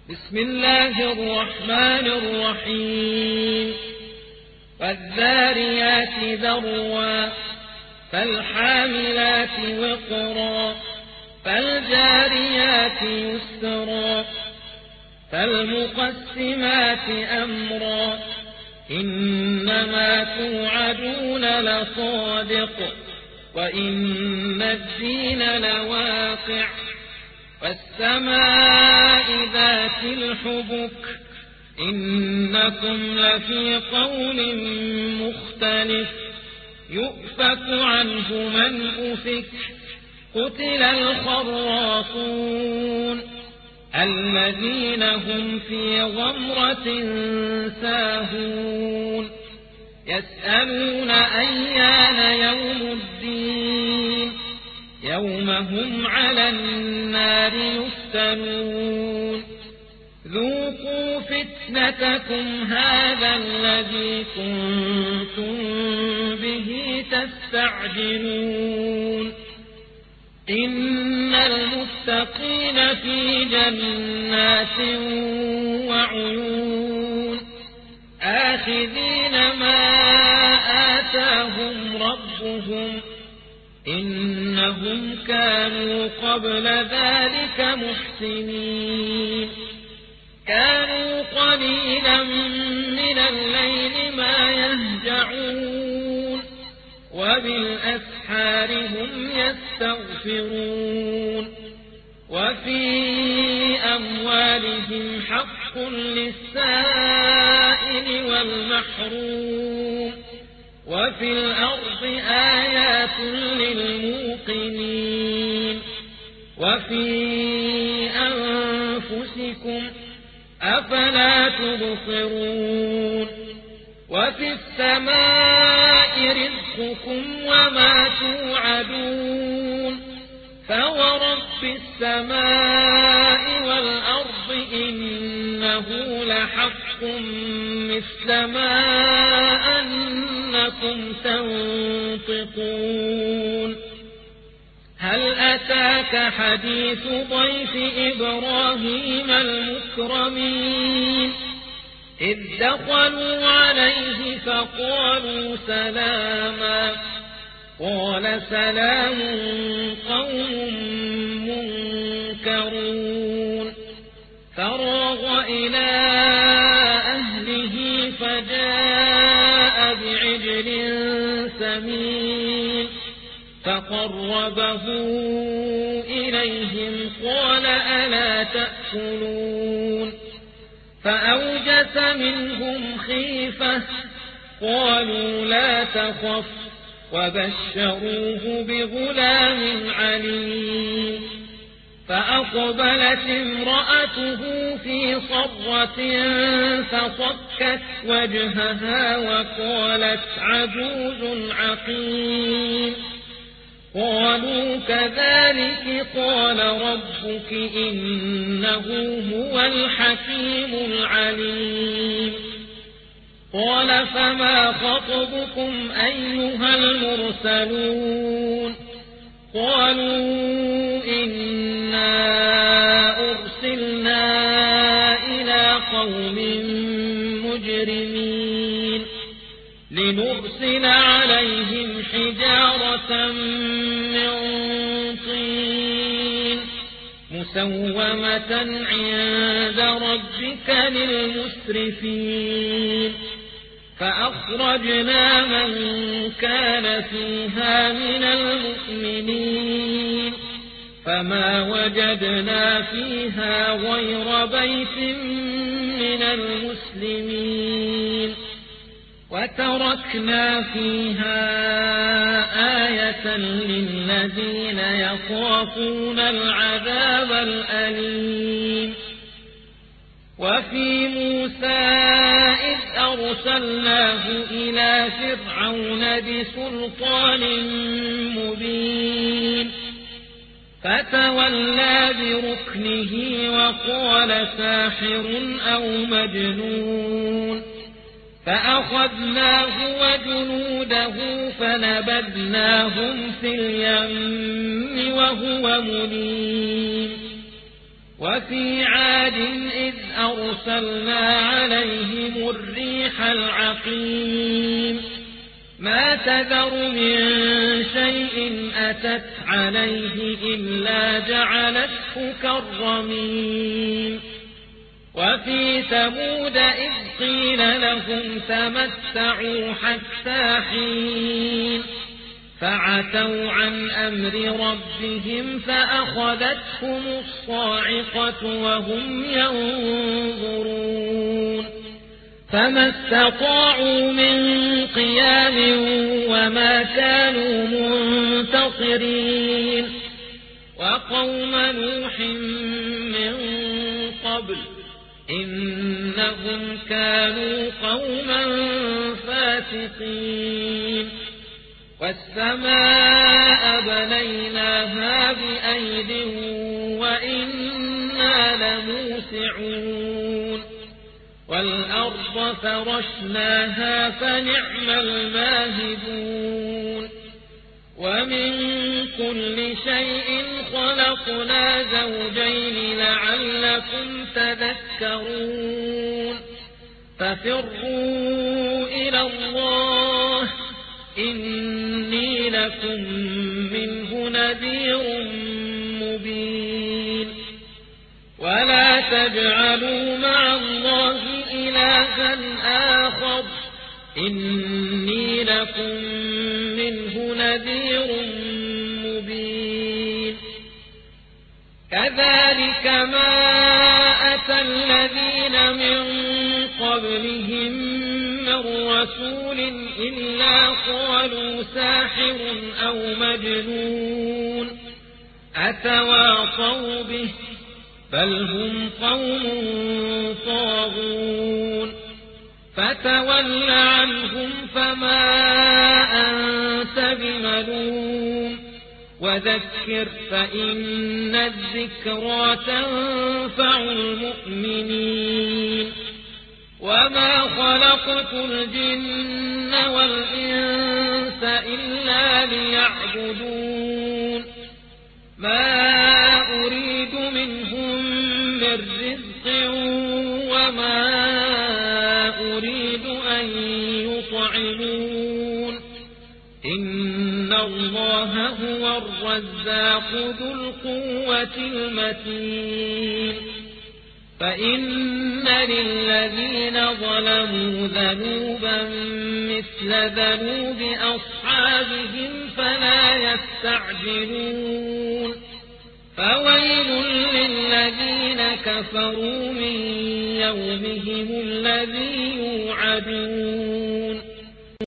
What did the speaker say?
بسم الله الرحمن الرحيم والذاريات ذروا فالحاملات وقرا فالجاريات يسرا فالمقسمات أمرا إنما توعدون لصادق وإن الدين لواقع والسماء ذات الحبك إنكم لفي قول مختلف يؤفك عنه من أفك قتل الخراصون الذين هم في غمرة ساهون يسألون أيان يوم الدين يوم هم على النار يفتنون ذوقوا فتنتكم هذا الذي كنتم به تستعجلون إن المتقين في جنات وعيون آخذين ما آتاهم ربهم إنهم كانوا قبل ذلك محسنين كانوا قليلا من الليل ما يهجعون وبالأسحار هم يستغفرون وفي أموالهم حق للسائل والمحروم وفي الأرض آيات للموقنين وفي أنفسكم أفلا تبصرون وفي السماء رزقكم وما توعدون فورب السماء والأرض إنه لحق مثل ما أنكم تنطقون هل أتاك حديث ضيف إبراهيم المكرمين إذ دخلوا عليه فقالوا سلاما قال سلام قوم منكرون فراغ إلى أهله فجاء بعجل سمين فقربه إليهم قال ألا تأكلون فأوجس منهم خيفة قالوا لا تخف وبشروه بغلام عليم فأقبلت امرأته في صرة فصكت وجهها وقالت عجوز عقيم قالوا كذلك قال ربك إنه هو الحكيم العليم قال فما خطبكم أيها المرسلون قالوا إنا أرسلنا إلى قوم مجرمين لنرسل عليهم حجارة من طين مسومة عند ربك للمسرفين فأخرجنا من كان فيها من المؤمنين فما وجدنا فيها غير بيت من المسلمين وتركنا فيها آية للذين يخافون العذاب الأليم وفي موسى إذ أرسلناه إلى فرعون بسلطان مبين فتولى بركنه وقال ساحر أو مجنون فأخذناه وجنوده فنبذناهم في اليم وهو مليم وفي عاد إذ أرسلنا عليهم الريح العقيم ما تذر من شيء أتت عليه إلا جعلته كالرميم وفي ثمود إذ قيل لهم تمتعوا حتى حين فعتوا عن أمر ربهم فأخذتهم الصاعقة وهم ينظرون فما استطاعوا من قيام وما كانوا منتصرين وقوم نوح من قبل إنهم كانوا قوما فاسقين والسماء بنيناها بأيد وإنا لموسعون والأرض فرشناها فنعم الماهدون ومن كل شيء خلقنا زوجين لعلكم تذكرون ففروا إلى الله إني لكم منه نذير مبين ولا تجعلوا مع الله إلها آخر إني لكم منه نذير مبين كذلك ما أتى الذين من قبلهم من رسول إلا قالوا ساحر أو مجنون أتواصوا به بل هم قوم طاغون فتول عنهم فما أنت بملوم وذكر فإن الذكرى تنفع المؤمنين وما خلقت الجن والإنس إلا ليعبدون ما أريد منهم من رزق وما أريد أن يطعمون إن الله هو الرزاق ذو القوة المتين فإن للذين ظلموا ذنوبا مثل ذنوب أصحابهم فلا يستعجلون فويل للذين كفروا من يومهم الذي يوعدون